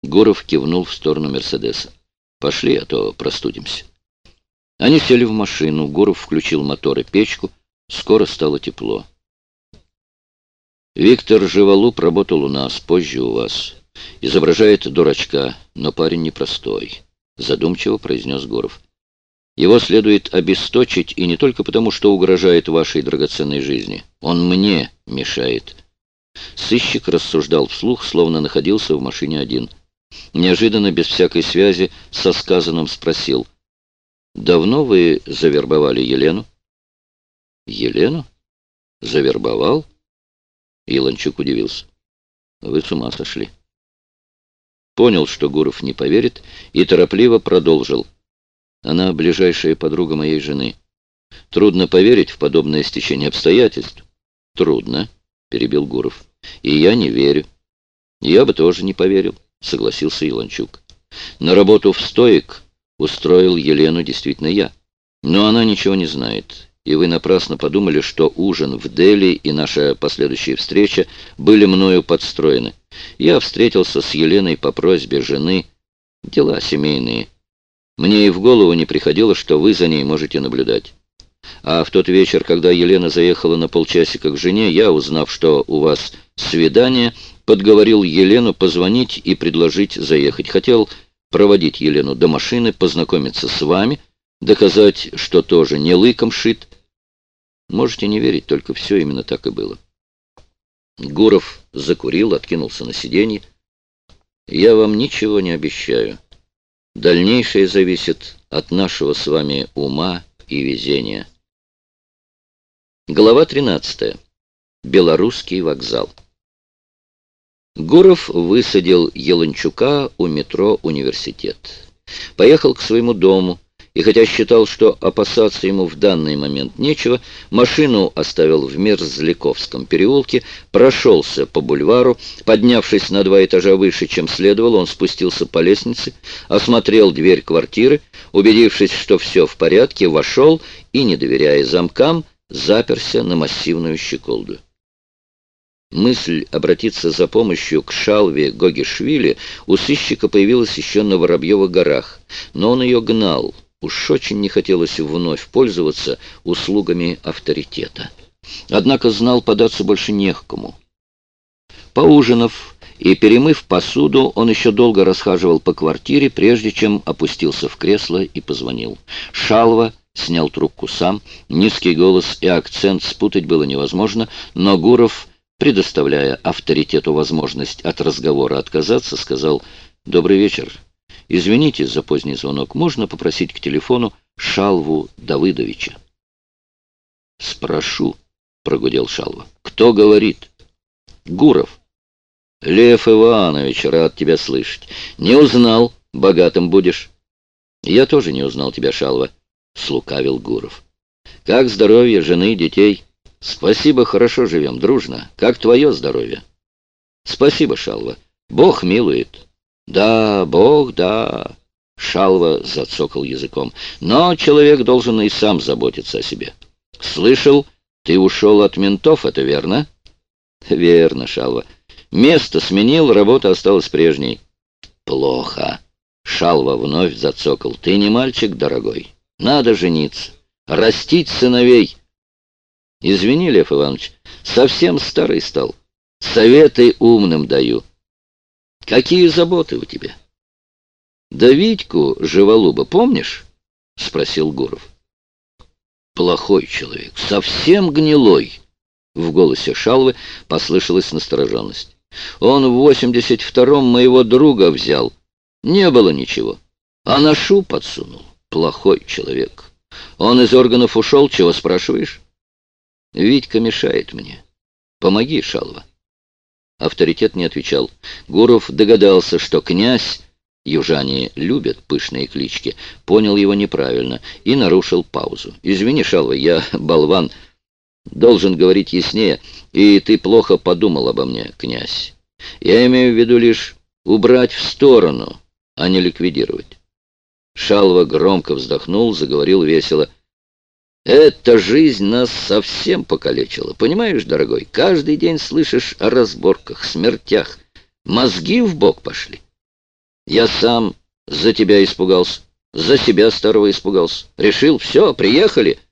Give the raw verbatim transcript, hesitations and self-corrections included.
Гуров кивнул в сторону «Мерседеса». «Пошли, а то простудимся». Они сели в машину, Гуров включил мотор и печку. Скоро стало тепло. «Виктор Живолуп работал у нас, позже у вас. Изображает дурачка, но парень непростой», — задумчиво произнес Гуров. «Его следует обесточить, и не только потому, что угрожает вашей драгоценной жизни. Он мне мешает». Сыщик рассуждал вслух, словно находился в машине один. Неожиданно, без всякой связи со сказанным, спросил: «Давно вы завербовали Елену?» «Елену? Завербовал?» Еланчук удивился. «Вы с ума сошли». Понял, что Гуров не поверит, и торопливо продолжил. «Она ближайшая подруга моей жены. Трудно поверить в подобное стечение обстоятельств». «Трудно», — перебил Гуров. «И я не верю». «Я бы тоже не поверил», — согласился Еланчук. «На работу в Стоик устроил Елену действительно я. Но она ничего не знает, и вы напрасно подумали, что ужин в Дели и наша последующая встреча были мною подстроены. Я встретился с Еленой по просьбе жены. Дела семейные. Мне и в голову не приходило, что вы за ней можете наблюдать. А в тот вечер, когда Елена заехала на полчасика к жене, я, узнав, что у вас свидание, подговорил Елену позвонить и предложить заехать. Хотел проводить Елену до машины, познакомиться с вами, доказать, что тоже не лыком шит. Можете не верить, только все именно так и было». Гуров закурил, откинулся на сиденье. «Я вам ничего не обещаю. Дальнейшее зависит от нашего с вами ума и везения». Глава тринадцатая. Белорусский вокзал. Гуров высадил Еланчука у метро «Университет». Поехал к своему дому, и хотя считал, что опасаться ему в данный момент нечего, машину оставил в Мерзляковском переулке, прошелся по бульвару. Поднявшись на два этажа выше, чем следовало, он спустился по лестнице, осмотрел дверь квартиры, убедившись, что все в порядке, вошел и, не доверяя замкам, заперся на массивную щеколду. Мысль обратиться за помощью к Шалве Гогишвили у сыщика появилась еще на Воробьевых горах, но он ее гнал. Уж очень не хотелось вновь пользоваться услугами авторитета. Однако знал, податься больше не к кому. Поужинав и перемыв посуду, он еще долго расхаживал по квартире, прежде чем опустился в кресло и позвонил. Шалва снял трубку сам. Низкий голос и акцент спутать было невозможно, но Гуров, предоставляя авторитету возможность от разговора отказаться, сказал: «Добрый вечер. Извините за поздний звонок. Можно попросить к телефону Шалву Давыдовича?» «Спрошу», — прогудел Шалва. «Кто говорит?» «Гуров». «Лев Иванович, рад тебя слышать. Не узнал, богатым будешь». «Я тоже не узнал тебя, Шалва», — слукавил Гуров. «Как здоровье жены, детей?» «Спасибо, хорошо живем, дружно. Как твое здоровье?» «Спасибо, Шалва. Бог милует». «Да, Бог, да», — Шалва зацокал языком. «Но человек должен и сам заботиться о себе. Слышал, ты ушел от ментов, это верно?» «Верно, Шалва. Место сменил, работа осталась прежней». «Плохо», — Шалва вновь зацокал. «Ты не мальчик, дорогой. Надо жениться, растить сыновей». «Извини, Лев Иванович, совсем старый стал. Советы умным даю». «Какие заботы у тебя?» «Да Витьку Живолуба помнишь?» — спросил Гуров. «Плохой человек, совсем гнилой». В голосе Шалвы послышалась настороженность. «Он в восемьдесят втором моего друга взял. Не было ничего. А ношу подсунул. Плохой человек. Он из органов ушел, чего спрашиваешь?» «Витька мешает мне. Помоги, Шалва». Авторитет не отвечал. Гуров догадался, что князь, южане любят пышные клички, понял его неправильно и нарушил паузу. «Извини, Шалва, я болван, должен говорить яснее, и ты плохо подумал обо мне, князь. Я имею в виду лишь убрать в сторону, а не ликвидировать». Шалва громко вздохнул, заговорил весело. «Эта жизнь нас совсем покалечила. Понимаешь, дорогой, каждый день слышишь о разборках, смертях. Мозги в бок пошли. Я сам за тебя испугался, за себя старого испугался. Решил, все, приехали.